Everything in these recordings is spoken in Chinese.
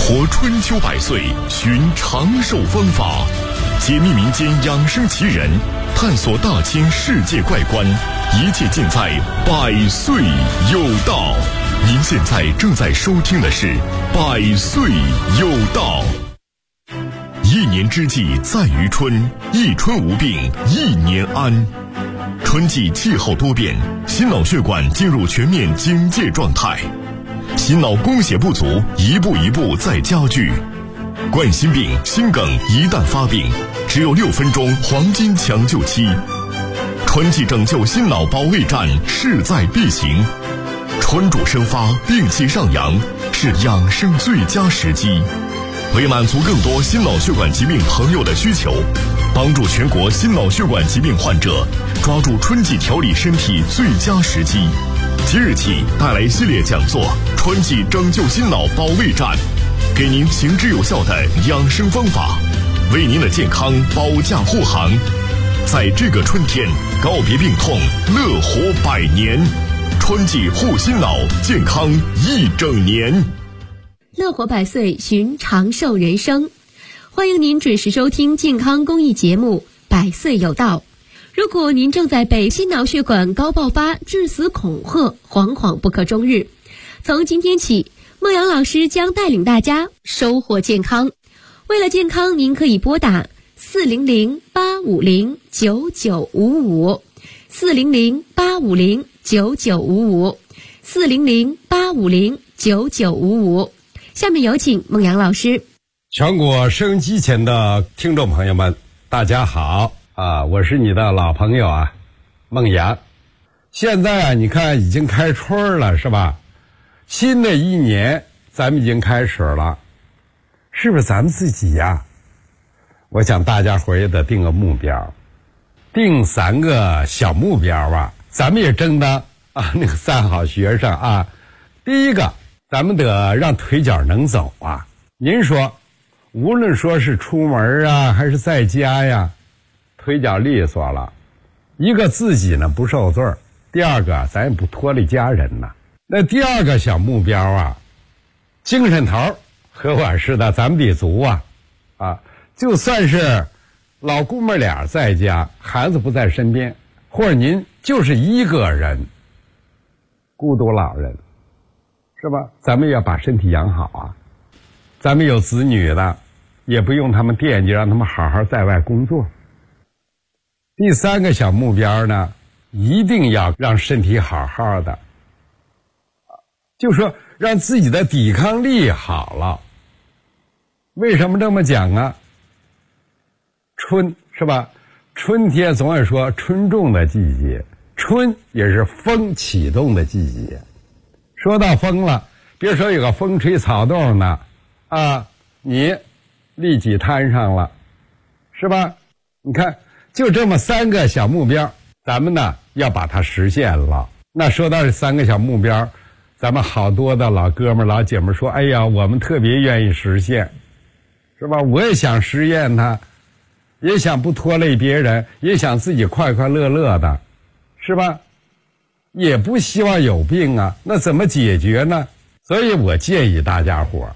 活春秋百岁，寻长寿方法，解密民间养生奇人，探索大千世界怪观，一切尽在百岁有道。您现在正在收听的是百岁有道。一年之计在于春，一春无病一年安。春季气候多变，心脑血管进入全面警戒状态，心脑供血不足一步一步在加剧。冠心病、心梗一旦发病，只有6分钟黄金抢救期。春季拯救心脑保卫战势在必行，春主生发，病气上扬，是养生最佳时机。为满足更多心脑血管疾病朋友的需求，帮助全国心脑血管疾病患者抓住春季调理身体最佳时机，即日起带来系列讲座《春季拯救心脑保卫战》，给您行之有效的养生方法，为您的健康保驾护航。在这个春天，告别病痛，乐活100年。春季护心脑，健康一整年。 乐活百岁，寻长寿人生。欢迎您准时收听健康公益节目《百岁有道》。如果您正在被心脑血管高爆发致死恐吓，惶惶不可终日，从今天起，孟阳老师将带领大家收获健康。为了健康，您可以拨打400-850-9955 400-850-9955 400-850-9955。下面有请孟阳老师。 全国收音机前的听众朋友们，大家好啊！我是你的老朋友啊，孟阳。现在你看已经开春了，是吧？新的一年咱们已经开始了，是不是咱们自己呀？我想大家伙也得定个目标，定3个小目标啊，咱们也争当啊那个3好学生啊。第一个，咱们得让腿脚能走啊。您说无论说是出门啊还是在家呀，腿脚利索了，一个自己呢不受罪，第二个咱也不拖累家人呐。那第二个小目标啊，精神头和我似的咱们得足啊。就算是老姑们俩在家，孩子不在身边，或者您就是一个人孤独老人，是吧？咱们要把身体养好啊。咱们有子女的，也不用他们惦记，让他们好好在外工作。第3个小目标呢，一定要让身体好好的，就说让自己的抵抗力好了。为什么这么讲啊？春是吧？春天总爱说春种的季节，春也是风启动的季节。说到风了，别说有个风吹草动呢啊，你立即摊上了，是吧？你看就这么3个小目标，咱们呢要把它实现了。那说到这3个小目标，咱们好多的老哥们老姐们说，哎呀，我们特别愿意实现，是吧？我也想实现它，也想不拖累别人，也想自己快快乐乐的，是吧？也不希望有病啊，那怎么解决呢？所以我建议大家伙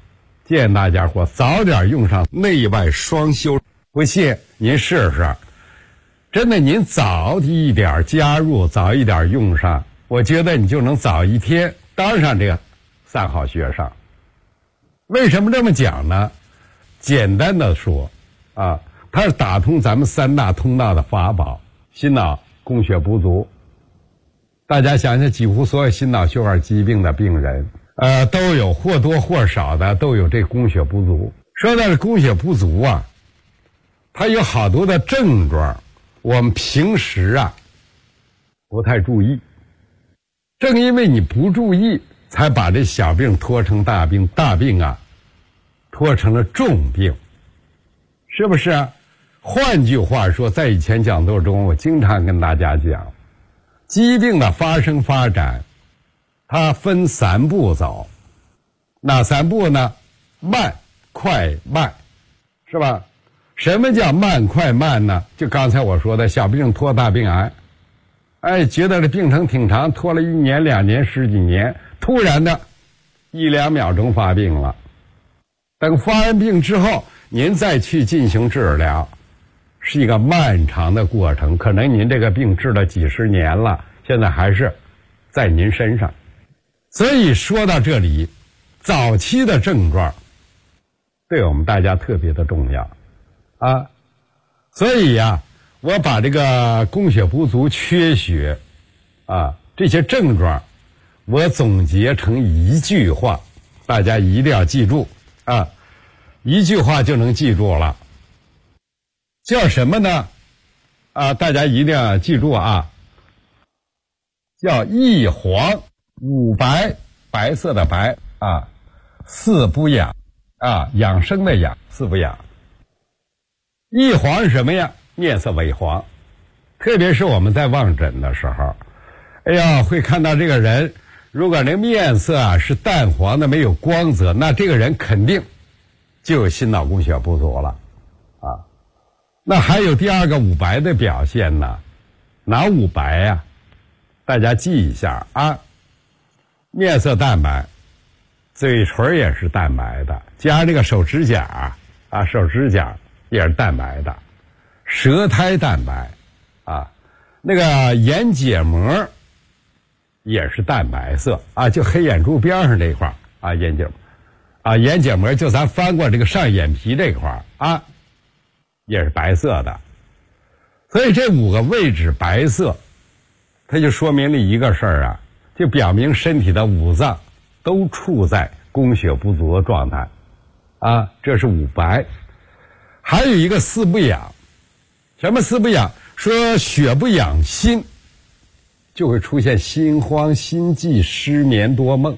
早点用上内外双修。不信您试试，真的您早一点加入，早一点用上，我觉得你就能早一天当上这个3好学生。为什么这么讲呢？简单的说啊，它是打通咱们3大通道的法宝。心脑供血不足，大家想想，几乎所有心脑血管疾病的病人都有或多或少的都有这供血不足。说到这供血不足啊，它有好多的症状，我们平时啊不太注意，正因为你不注意，才把这小病拖成大病，大病啊拖成了重病，是不是啊？换句话说，在以前讲座中，我经常跟大家讲，疾病的发生发展它分3步走。哪3步呢？慢、快、慢，是吧？什么叫慢、快、慢呢？就刚才我说的小病拖大病癌，觉得这病程挺长，拖了1年、2年、10几年，突然的1-2秒钟发病了， 等发完病之后，您再去进行治疗，是一个漫长的过程，可能您这个病治了几十年了，现在还是在您身上。所以说到这里，早期的症状对我们大家特别的重要啊。所以呀，我把这个供血不足、缺血啊这些症状，我总结成一句话，大家一定要记住啊，一句话就能记住了。叫什么呢？啊，大家一定要记住啊，叫一黄五白，白色的白啊，四不养啊，养生的养，四不养。一黄是什么呀？面色萎黄，特别是我们在望诊的时候，哎呀，会看到这个人，如果那面色啊是淡黄的，没有光泽，那这个人肯定就有心脑供血不足了啊。那还有第二个五白的表现呢？哪五白呀？大家记一下啊。面色淡白，嘴唇也是淡白的，加这个手指甲啊，手指甲也是淡白的，舌苔淡白啊，那个眼结膜也是淡白色啊，就黑眼珠边上这一块啊，眼结膜就咱翻过这个上眼皮这块啊，也是白色的。所以这五个位置白色，它就说明了一个事儿啊，就表明身体的五脏都处在供血不足的状态啊，这是五白。还有一个四不养，什么四不养？说血不养心，就会出现心慌、心悸、失眠多梦；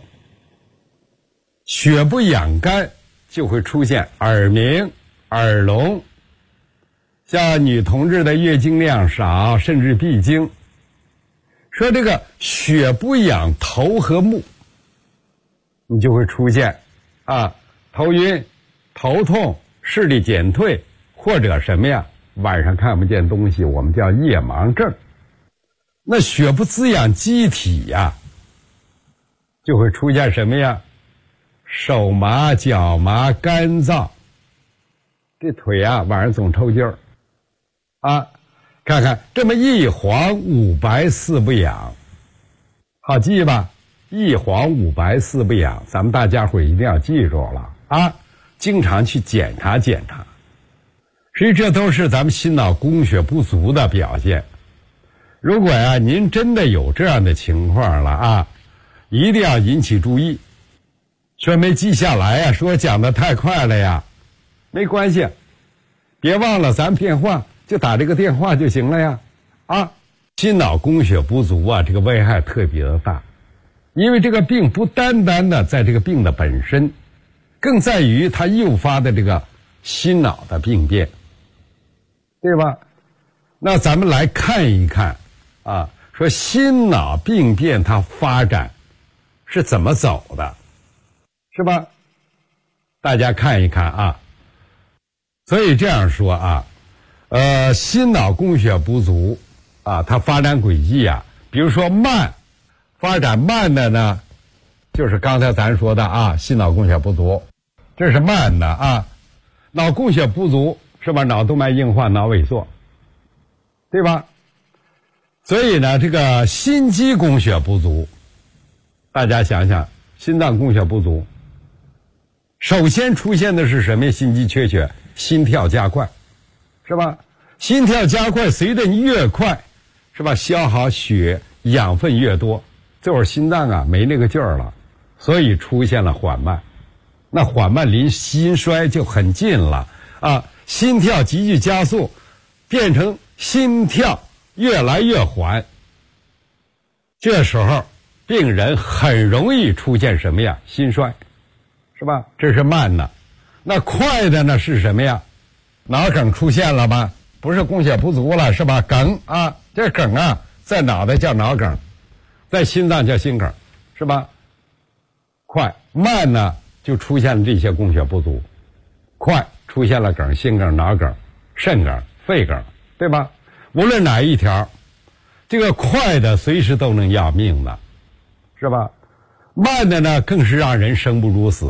血不养肝，就会出现耳鸣、耳聋。像女同志的月经量少，甚至闭经。说这个血不养头和目，你就会出现啊头晕、头痛、视力减退，或者什么呀，晚上看不见东西，我们叫夜盲症。那血不滋养机体呀，就会出现什么呀？手麻、脚麻、干燥，这腿啊晚上总抽筋儿啊。看看这么一黄五白四不养，好记吧？一黄五白四不养，咱们大家伙一定要记住了啊！经常去检查检查。实际这都是咱们心脑供血不足的表现。如果呀您真的有这样的情况了啊，一定要引起注意。说没记下来呀，说讲的太快了呀，没关系，别忘了咱电话。就打这个电话就行了呀，啊，心脑供血不足啊，这个危害特别的大，因为这个病不单单的在这个病的本身，更在于它诱发的这个心脑的病变，对吧？那咱们来看一看啊，说心脑病变它发展是怎么走的，是吧？大家看一看啊。所以这样说啊。心脑供血不足啊，它发展轨迹啊，比如说慢，发展慢的呢，就是刚才咱说的啊，心脑供血不足，这是慢的啊。脑供血不足是吧？脑动脉硬化、脑萎缩，对吧？所以呢，这个心肌供血不足，大家想想，心脏供血不足，首先出现的是什么？心肌缺血，心跳加快。是吧？心跳加快，随着你越快，是吧？消耗血养分越多，这会儿心脏啊没那个劲儿了，所以出现了缓慢。那缓慢离心衰就很近了啊！心跳急剧加速，变成心跳越来越缓。这时候，病人很容易出现什么呀？心衰，是吧？这是慢的。那快的呢是什么呀？脑梗出现了吧？不是供血不足了，是吧？梗啊，这梗啊，在脑袋叫脑梗，在心脏叫心梗，是吧？快慢呢，就出现了这些供血不足。快出现了梗，心梗、脑梗、肾梗、肺梗，对吧？无论哪一条，这个快的随时都能要命的，是吧？慢的呢，更是让人生不如死，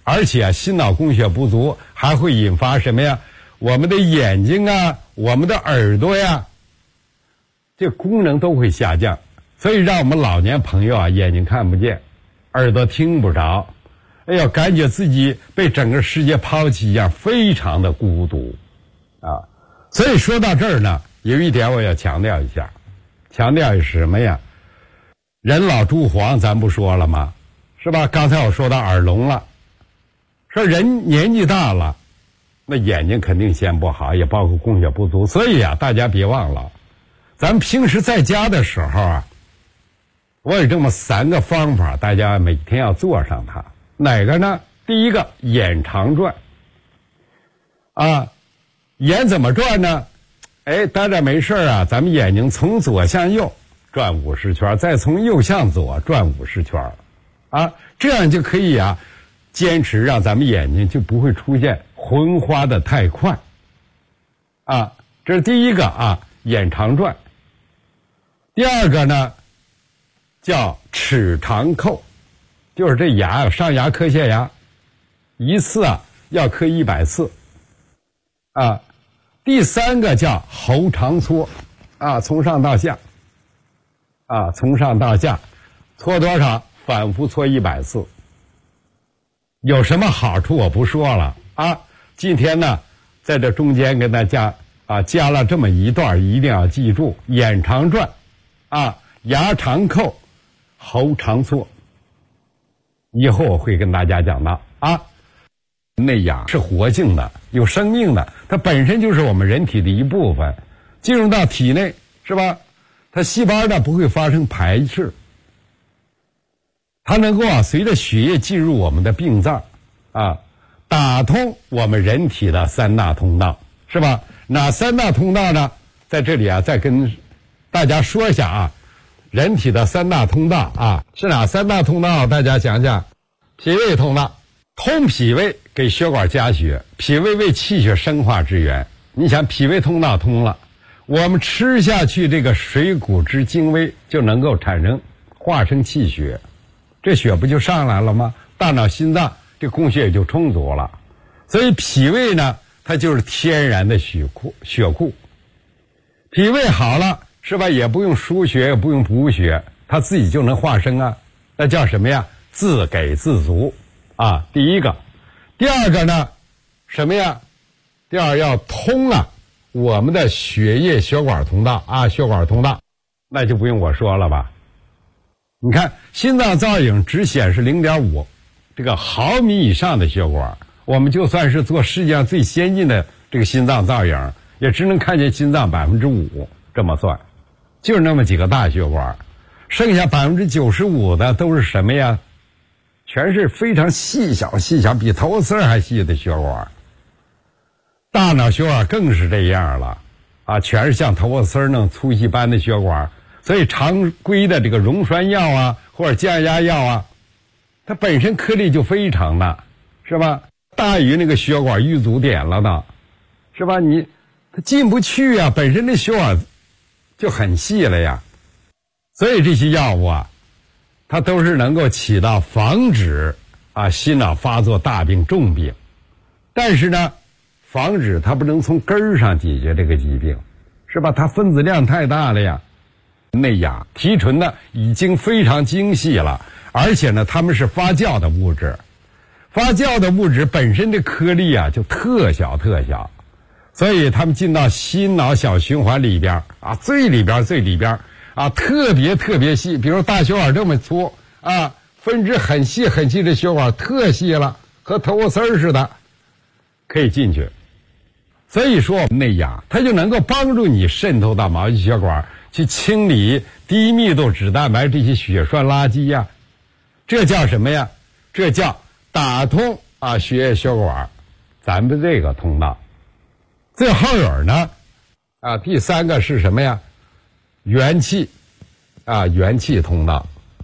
而且心脑供血不足还会引发什么呀？我们的眼睛啊，我们的耳朵呀，这功能都会下降。所以让我们老年朋友啊，眼睛看不见，耳朵听不着，哎呀，感觉自己被整个世界抛弃一样，非常的孤独啊。所以说到这儿呢，有一点我要强调一下，强调是什么呀？人老珠黄咱不说了吗？是吧？刚才我说到耳聋了，说人年纪大了，那眼睛肯定先不好，也包括供血不足。所以啊，大家别忘了，咱们平时在家的时候啊，我有这么3个方法，大家每天要做上它。哪个呢？第一个，眼常转啊。眼怎么转呢？哎，待着没事啊，咱们眼睛从左向右转50圈，再从右向左转50圈啊，这样就可以啊坚持，让咱们眼睛就不会出现昏花的太快啊。这是第一个啊，眼常转。第二个呢叫齿常叩，就是这牙上牙磕下牙，一次啊要磕100次啊。第三个叫喉常搓啊，从上到下啊，从上到下搓多少？反复搓100次。有什么好处我不说了啊。今天呢，在这中间跟大家啊加了这么一段，一定要记住：眼常转啊，牙常叩，喉常搓。以后我会跟大家讲到啊。内牙是活性的，有生命的，它本身就是我们人体的一部分，进入到体内是吧？它细胞呢不会发生排斥，它能够啊随着血液进入我们的病脏啊，打通我们人体的3大通道，是吧？哪3大通道呢？在这里啊再跟大家说一下啊，人体的3大通道啊是哪3大通道？大家想想，脾胃通道。通脾胃给血管加血，脾胃为气血生化之源。你想脾胃通道通了，我们吃下去这个水谷之精微就能够化生气血，这血不就上来了吗？大脑心脏这供血也就充足了。所以脾胃呢，它就是天然的血库。脾胃好了是吧？也不用输血，也不用补血，它自己就能化生啊。那叫什么呀？自给自足啊，第一个。第二个呢，什么呀？第二要通了我们的血液血管通道啊，血管通道，那就不用我说了吧。你看心脏造影只显示 0.5 这个毫米以上的血管，我们就算是做世界上最先进的这个心脏造影，也只能看见心脏 5%， 这么算，就是那么几个大血管，剩下 95% 的都是什么呀？全是非常细小，比头发丝还细的血管。大脑血管更是这样了啊，全是像头发丝那种粗细般的血管。所以常规的这个溶栓药啊，或者降压药啊，它本身颗粒就非常大，是吧？大于那个血管淤阻点了的，是吧？它进不去啊，本身这血管就很细了呀。所以这些药物啊，它都是能够起到防止啊心脑发作大病重病，但是呢，防止它不能从根儿上解决这个疾病，是吧？它分子量太大了呀。内亚提纯呢已经非常精细了，而且呢它们是发酵的物质，发酵的物质本身的颗粒啊就特小，所以它们进到心脑小循环里边啊，最里边啊，特别细，比如大血管这么粗啊，分支很细的血管特细了，和头发丝似的，可以进去。所以说内亚它就能够帮助你渗透到毛细血管，去清理低密度脂蛋白这些血栓垃圾呀，这叫什么呀？这叫打通啊血液血管咱们这个通道。最后有呢啊，第三个是什么呀？元气啊，元气通道。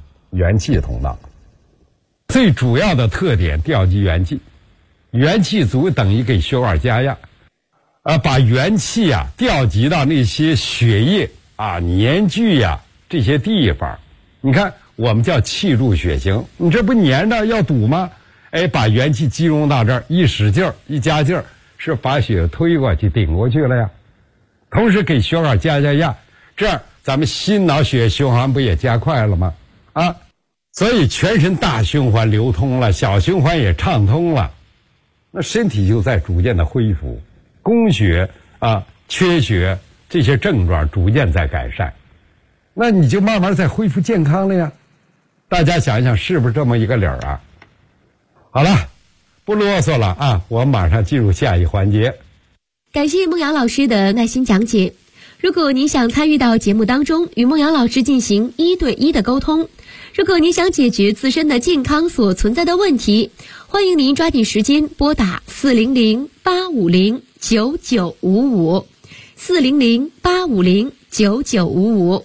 最主要的特点调集元气，元气足等于给血管加压把元气啊调集到那些血液啊粘聚呀这些地方。你看我们叫气入血行，你这不粘着要堵吗？ 把元气集中到这儿，一使劲儿，一加劲儿，是把血推过去、顶过去了呀。同时给血管加压，这样咱们心脑血液循环不也加快了吗？啊，所以全身大循环流通了，小循环也畅通了，那身体就在逐渐的恢复，供血啊、缺血这些症状逐渐在改善，那你就慢慢在恢复健康了呀。大家想一想，是不是这么一个理儿啊？好了，不啰嗦了啊，我们马上进入下一环节。 感谢孟阳老师的耐心讲解。如果您想参与到节目当中，与孟阳老师进行1对1的沟通，如果您想解决自身的健康所存在的问题，欢迎您抓紧时间拨打400-850-9955 400-850-9955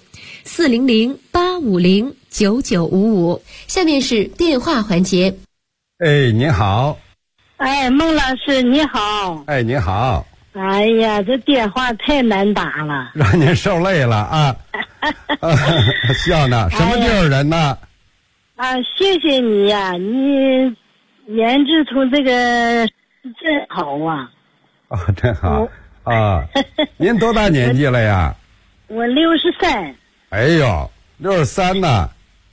400-850-9955。下面是电话环节。 您好。 孟老师你好。 你好。 哎呀，这电话太难打了， 让您受累了啊！笑呢，什么地儿人呢？ 谢谢你呀，你研制出这个真好啊！ 真好啊！您多大年纪了呀？ 我63。 哎呦，63呢？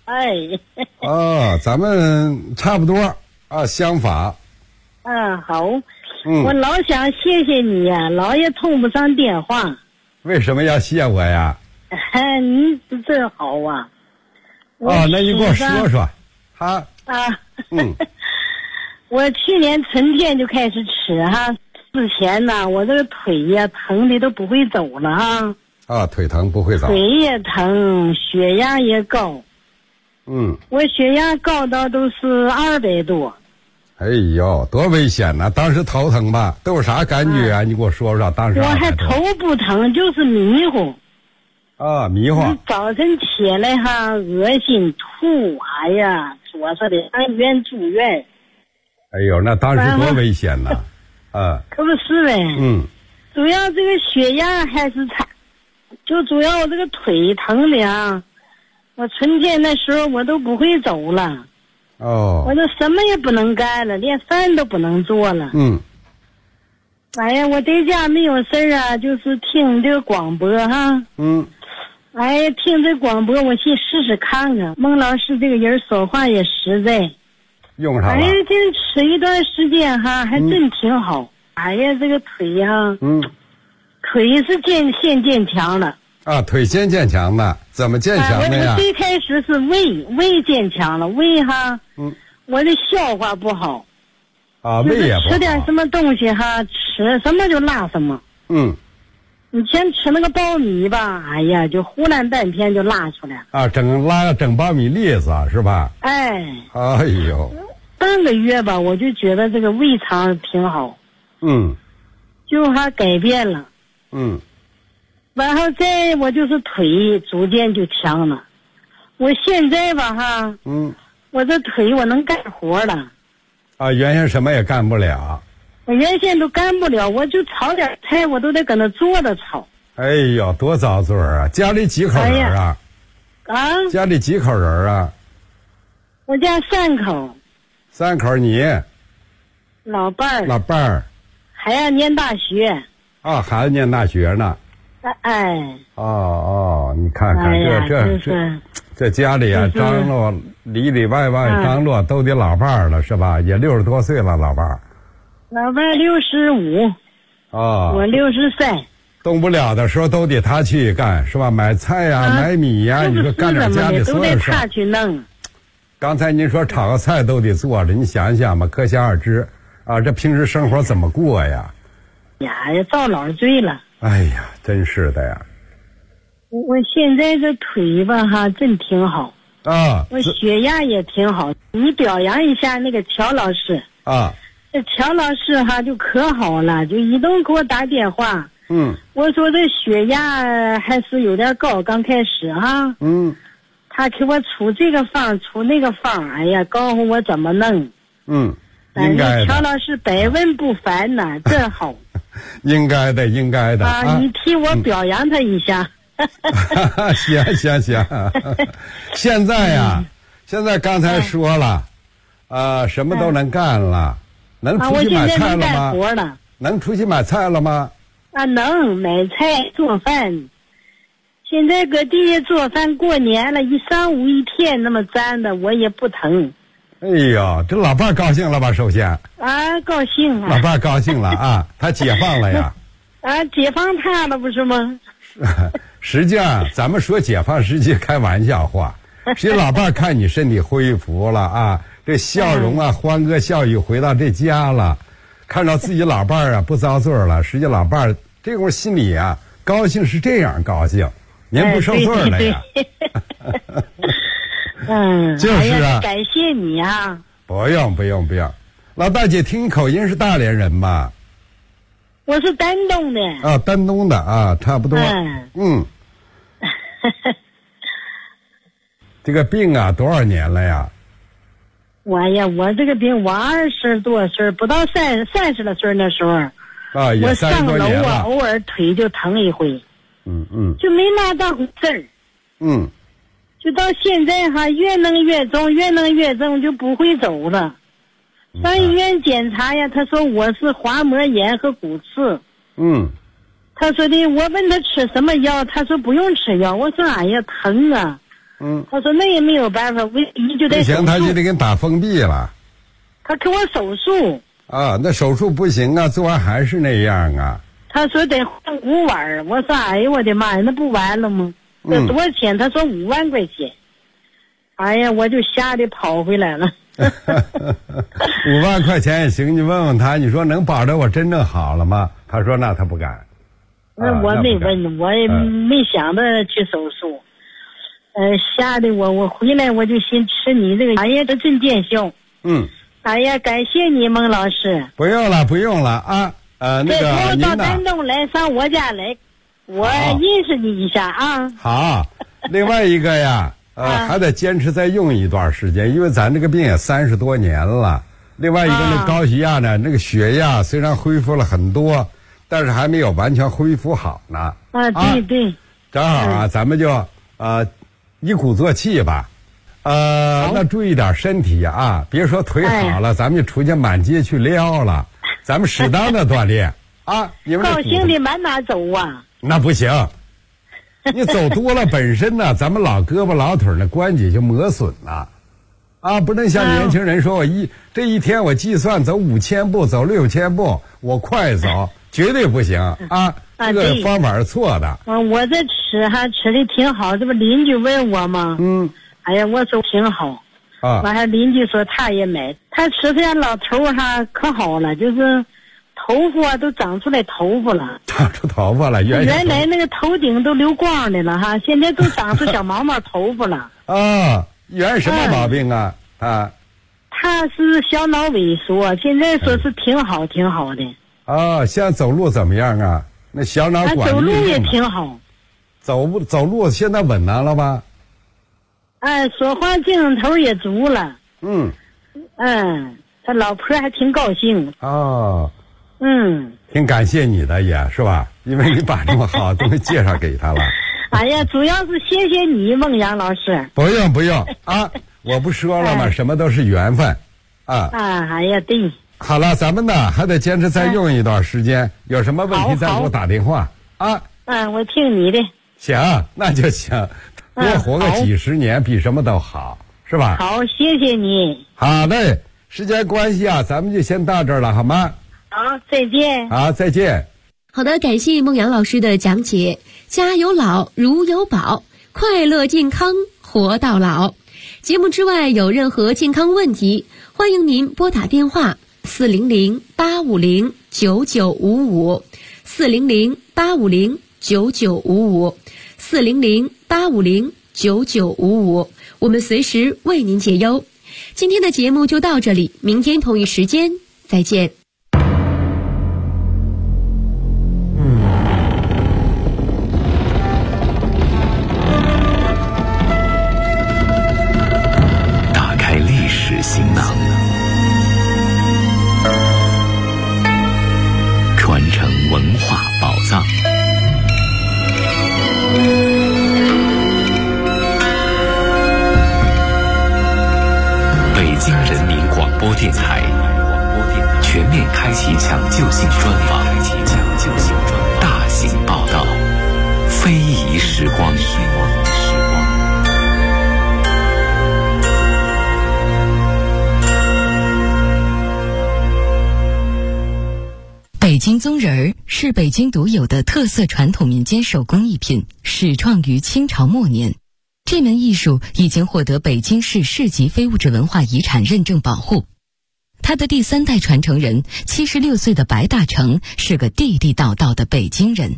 咱们差不多啊，相仿。 好。我老想谢谢你呀，老也通不上电话。 为什么要谢我呀？ 你真好啊！ 那你给我说说。 我去年春天就开始吃哈，之前呢，我这个腿呀疼的都不会走了腿疼不会走， 腿也疼，血压也高。我血压高到都是200多。 哎呦，多危险呐！当时头疼吧？都有啥感觉啊？你给我说说。当时我还头不疼，就是迷糊。 迷糊。 早晨起来恶心吐，哎呀，说的安院住院。 哎呦，那当时多危险呐！ 可不是呗。主要这个血压还是差，就主要我这个腿疼的我春天那时候我都不会走了。我都什么也不能干了，连饭都不能做了。哎呀，我在家没有事就是听这个广播听这广播，我去试试看看。孟老师这个人说话也实在， 用上了。 这吃一段时间还真挺好。这个腿腿是先坚强了。 腿先坚强的，怎么坚强的呀？ 我最开始是胃坚强了，胃我的消化不好。胃也不好。吃点什么东西吃什么就拉什么。你先吃那个苞米吧，哎呀，就忽然半天就拉出来。 整苞米粒子是吧？哎呦， 半个月吧，我就觉得这个胃肠挺好。就改变了。然后再我就是腿逐渐就强了，我现在吧我这腿我能干活了。 原先什么也干不了。 我原先都干不了，我就炒点菜我都得搁那坐着炒。 哎呦，多遭罪啊！家里几口人啊？家里几口人啊？ 我家3口。 3口你？ 老伴儿。 还要念大学。 孩子念大学呢。你看看这家里张罗里外张罗都得老伴儿了是吧？也60多岁了，老伴儿。 老伴儿65。我63。 动不了的时候都得他去干是吧？买菜买米你说干点家里所有事都得他去弄。 刚才您说炒个菜都得做着，你想一想吧，可想而知这平时生活怎么过呀？ 遭老罪了。 哎呀，真是的呀！ 我现在这腿吧真挺好我血压也挺好。你表扬一下那个乔老师这乔老师就可好了，就一动给我打电话。我说这血压还是有点高，刚开始他给我出这个方出那个方，哎呀，告诉我怎么弄。 应该的。 乔老师百问不烦呐，真好。 应该的。 你替我表扬他一下。 行。现在刚才说了什么都能干了，能出去买菜了吗？ 我现在能干活了。 能出去买菜了吗？ 能买菜做饭。现在搁地下做饭，过年了，一上午一天那么站的，我也不疼。 哎呦，这老伴高兴了吧？首先高兴啊！ 老伴高兴了啊，他解放了呀。 解放他了不是吗？ 实际上，咱们说解放，实际开玩笑话。实际老伴看你身体恢复了啊，这笑容啊，欢歌笑语回到这家了，看到自己老伴啊不遭罪了，实际老伴这会儿心里啊高兴是这样高兴。您不受罪了呀？就是啊， 感谢你啊！ 不用，老大姐听你口音是大连人吧？ 我是丹东的。 丹东的啊，差不多。这个病啊，多少年了呀？ 我这个病，我20多岁，不到30来岁那时候。 也30多年了。 我上楼偶尔腿就疼一回。就没拿当回事儿。就到现在越弄越重，就不会走了。上医院检查呀，他说我是滑膜炎和骨刺。他说的，我问他吃什么药，他说不用吃药。我说哎呀，疼啊。他说那也没有办法，唯一就得手术。 不行，他就得给你打封闭了。 他给我手术。 那手术不行啊，做完还是那样啊。 他说得换骨碗，我说哎呀我的妈呀，那不完了吗？这多少钱？他说5万块钱。哎呀，我就吓得跑回来了。 5万块钱也行，你问问他，你说能保证我真正好了吗？他说那他不敢。 那我没问，我也没想着去手术。吓得我回来我就先吃你这个，哎呀，这真见效。哎呀，感谢你孟老师。 不用了啊。那个到丹东来，上我家来，我认识你一下啊。 好，另外一个呀，还得坚持再用一段时间，因为咱这个病也30多年了。另外一个那高血压呢，那个血压虽然恢复了很多，但是还没有完全恢复好呢。 对。 正好啊，咱们就一鼓作气吧。那注意点身体啊，别说腿好了，咱们就出去满街去撩了。咱们适当的锻炼啊！ 高兴的满哪走啊？ 那不行，你走多了本身呢，咱们老胳膊老腿的关节就磨损了，不能像年轻人说我这一天我计算走5000步，走6000步，我快走，绝对不行啊！这个方法是错的。 我这吃的挺好，这不邻居问我吗？哎呀，我说挺好。完了，邻居说他也买，他吃这老头可好了，就是头发都长出来头发了， 长出头发了，原来那个头顶都留光的了现在都长出小毛毛头发了。 原来什么毛病啊？ 他是小脑萎缩，现在说是挺好的。 现在走路怎么样啊？那小脑管走路也挺好。 走路现在稳当了吧？ 说话精神头也足了。他老婆还挺高兴。 挺感谢你的也是吧？因为你把这么好的东西介绍给他了。 哎呀，主要是谢谢你，孟阳老师。 不用我不说了吗？什么都是缘分哎呀，对。 好了，咱们呢还得坚持再用一段时间，有什么问题再给我打电话我听你的。 行，那就行。多活个几十年比什么都好，是吧？ 好，谢谢你。 好嘞，时间关系咱们就先到这儿了，好吗？ 好，再见。 好，再见。 好的，感谢孟阳老师的讲解。家有老，如有宝，快乐健康活到老。节目之外有任何健康问题，欢迎您拨打电话400-850-9955 400-850-9955 400-850-9955，我们随时为您解忧。今天的节目就到这里，明天同一时间再见。 打开历史行囊，传承文化宝藏。北京人民广播电台，全面开启抢救性专访，大型报道，非遗时光。 北京宗人儿是北京独有的特色传统民间手工艺品，始创于清朝末年。这门艺术已经获得北京市市级非物质文化遗产认证保护。他的第3代传承人76岁的白大成是个地地道道的北京人。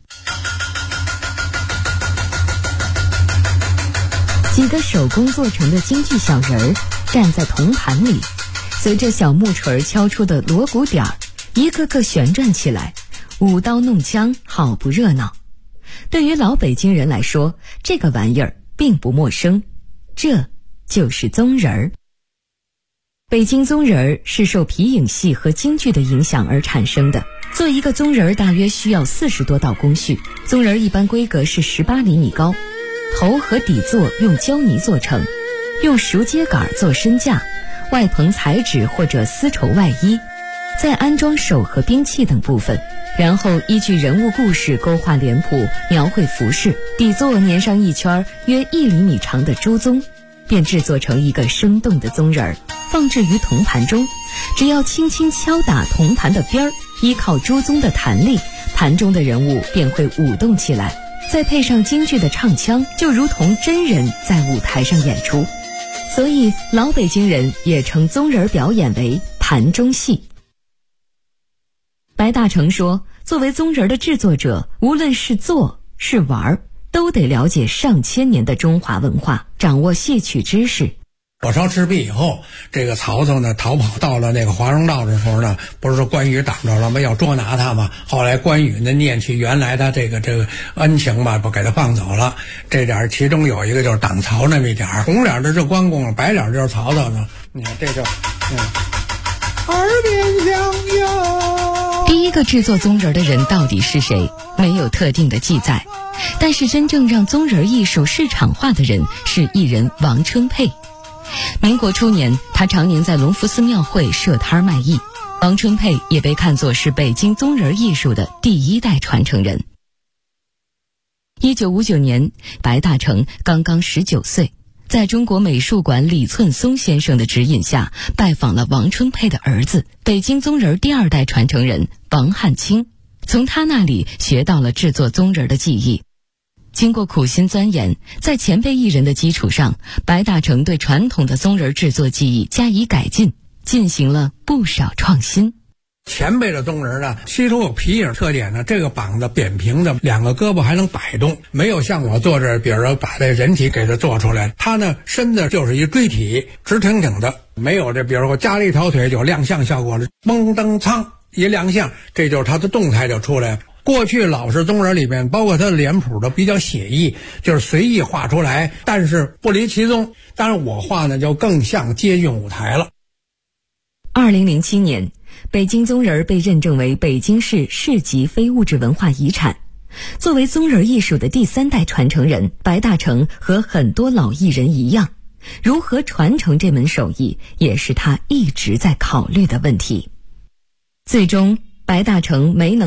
几个手工做成的京剧小人儿站在铜盘里，随着小木锤敲出的锣鼓点儿，一个个旋转起来，舞刀弄枪，好不热闹。对于老北京人来说，这个玩意儿并不陌生，这就是宗人儿。北京宗人儿是受皮影戏和京剧的影响而产生的。做一个宗人儿大约需要40多道工序，宗人儿一般规格是18厘米高，头和底座用胶泥做成，用熟秸秆做身架，外棚彩纸或者丝绸外衣，再安装手和兵器等部分，然后依据人物故事勾画脸谱，描绘服饰，底座粘上一圈约1厘米长的朱宗，便制作成一个生动的宗人儿，放置于铜盘中。只要轻轻敲打铜盘的边儿，依靠朱宗的弹力，盘中的人物便会舞动起来，再配上京剧的唱腔，就如同真人在舞台上演出。所以老北京人也称宗人表演为盘中戏。白大成说，作为宗人的制作者，无论是做是玩，都得了解上千年的中华文化，掌握戏曲知识。 火烧赤壁以后，这个曹操呢逃跑到了那个华容道的时候呢，不是说关羽挡着了吗？要捉拿他嘛。后来关羽呢念去原来他这个恩情吧，不给他放走了。这点其中有一个就是挡曹那么一点，红脸的是关公，白脸就是曹操呢。你看这就耳边响哟。 第一个制作宗人的人到底是谁？没有特定的记载。但是真正让宗人艺术市场化的人是艺人王春佩。民国初年，他常年在隆福寺庙会设摊卖艺。王春佩也被看作是北京宗人艺术的第1代传承人。1959年，白大成刚刚19岁，在中国美术馆李寸松先生的指引下，拜访了王春佩的儿子，北京宗人第2代传承人王汉卿，从他那里学到了制作宗人的技艺。经过苦心钻研，在前辈艺人的基础上，白大成对传统的宗人制作技艺加以改进，进行了不少创新。 前辈的宗人呢，其中有皮影特点呢，这个膀子扁平的，2个胳膊还能摆动，没有像我做这，比如说把这人体给它做出来，他呢身子就是一锥体，直挺挺的，没有这比如说加了一条腿就亮相效果了，嘣噔噌一亮相，这就是他的动态就出来。过去老式宗人里面，包括他的脸谱都比较写意，就是随意画出来，但是不离其宗。当然我画呢就更像接近舞台了。 2007年，北京宗人被认证为北京市市级非物质文化遗产。作为宗人艺术的第3代传承人，白大成和很多老艺人一样，如何传承这门手艺，也是他一直在考虑的问题。最终，白大成没能